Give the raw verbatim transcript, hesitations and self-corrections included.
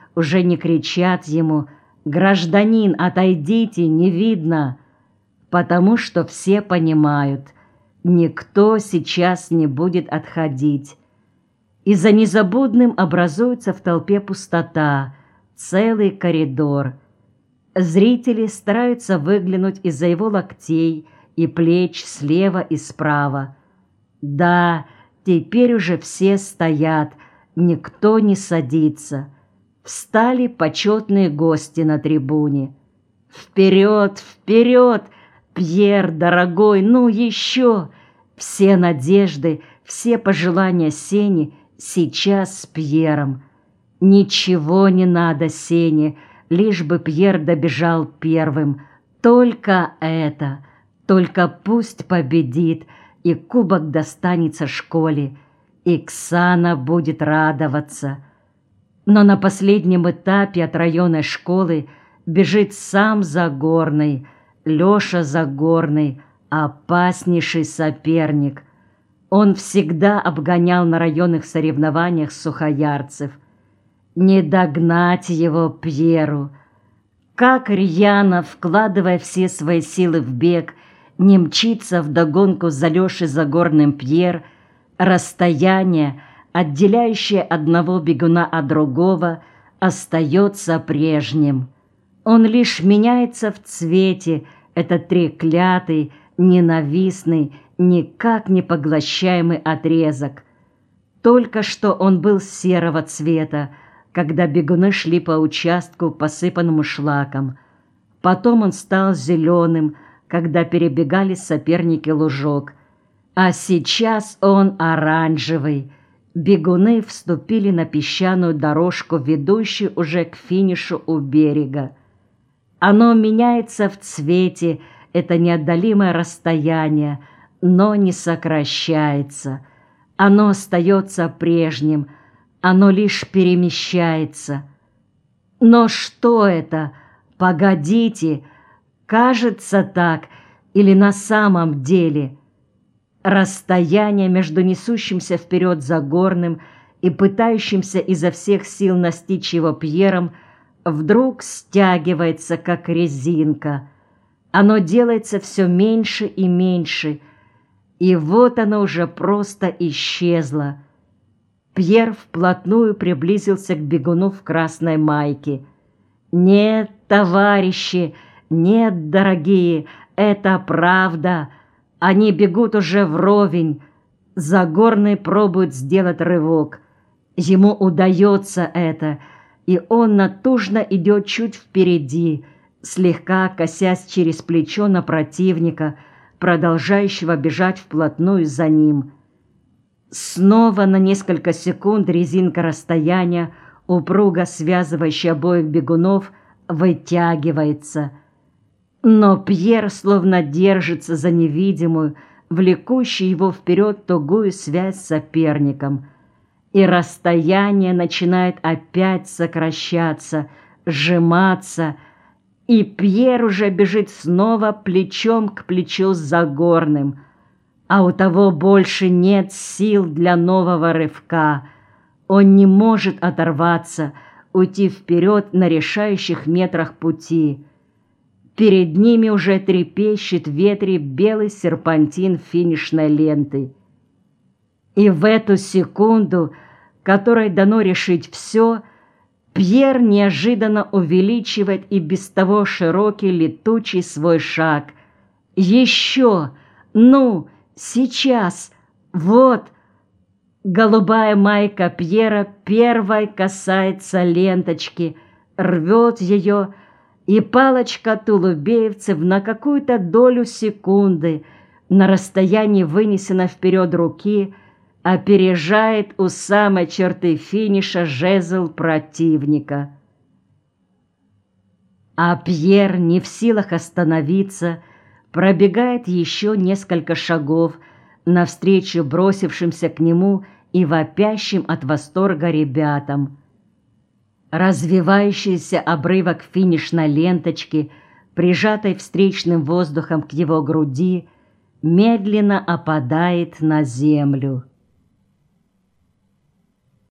уже не кричат ему: «Гражданин, отойдите, не видно!», потому что все понимают, никто сейчас не будет отходить. И за незабудным образуется в толпе пустота, целый коридор. Зрители стараются выглянуть из-за его локтей и плеч слева и справа. Да, теперь уже все стоят, никто не садится. Встали почетные гости на трибуне. «Вперед, вперед! Пьер, дорогой, ну еще!» Все надежды, все пожелания Сени сейчас с Пьером. Ничего не надо Сене, лишь бы Пьер добежал первым. Только это, только пусть победит, и кубок достанется школе, и Ксана будет радоваться. Но на последнем этапе от районной школы бежит сам Загорный, Леша Загорный, опаснейший соперник. Он всегда обгонял на районных соревнованиях сухоярцев. Не догнать его Пьеру. Как рьяно, вкладывая все свои силы в бег, не мчится вдогонку за Лешей Загорным Пьер, расстояние, отделяющее одного бегуна от другого, остается прежним. Он лишь меняется в цвете, этот треклятый, ненавистный, никак не поглощаемый отрезок. Только что он был серого цвета, когда бегуны шли по участку, посыпанному шлаком. Потом он стал зеленым, когда перебегали соперники лужок. А сейчас он оранжевый. Бегуны вступили на песчаную дорожку, ведущую уже к финишу у берега. Оно меняется в цвете, это неотдалимое расстояние, но не сокращается. Оно остается прежним, оно лишь перемещается. Но что это? Погодите, кажется так или на самом деле? Расстояние между несущимся вперед Загорным и пытающимся изо всех сил настичь его Пьером вдруг стягивается, как резинка. Оно делается все меньше и меньше, и вот оно уже просто исчезло. Пьер вплотную приблизился к бегуну в красной майке. «Нет, товарищи, нет, дорогие, это правда. Они бегут уже вровень». Загорный пробует сделать рывок. Ему удается это, и он натужно идет чуть впереди, слегка косясь через плечо на противника, продолжающего бежать вплотную за ним. Снова на несколько секунд резинка расстояния, упруго связывающая обоих бегунов, вытягивается. Но Пьер словно держится за невидимую, влекущую его вперед тугую связь с соперником. И расстояние начинает опять сокращаться, сжиматься, и Пьер уже бежит снова плечом к плечу с Загорным, а у того больше нет сил для нового рывка. Он не может оторваться, уйти вперед на решающих метрах пути. Перед ними уже трепещет в ветре белый серпантин финишной ленты. И в эту секунду, которой дано решить все, Пьер неожиданно увеличивает и без того широкий летучий свой шаг. Еще! Ну, сейчас! Вот! Голубая майка Пьера первой касается ленточки, рвет ее, и палочка тулубеевцев на какую-то долю секунды на расстоянии вынесена вперед руки опережает у самой черты финиша жезл противника. А Пьер, не в силах остановиться, пробегает еще несколько шагов навстречу бросившимся к нему и вопящим от восторга ребятам. Развивающийся обрывок финишной ленточки, прижатой встречным воздухом к его груди, медленно опадает на землю.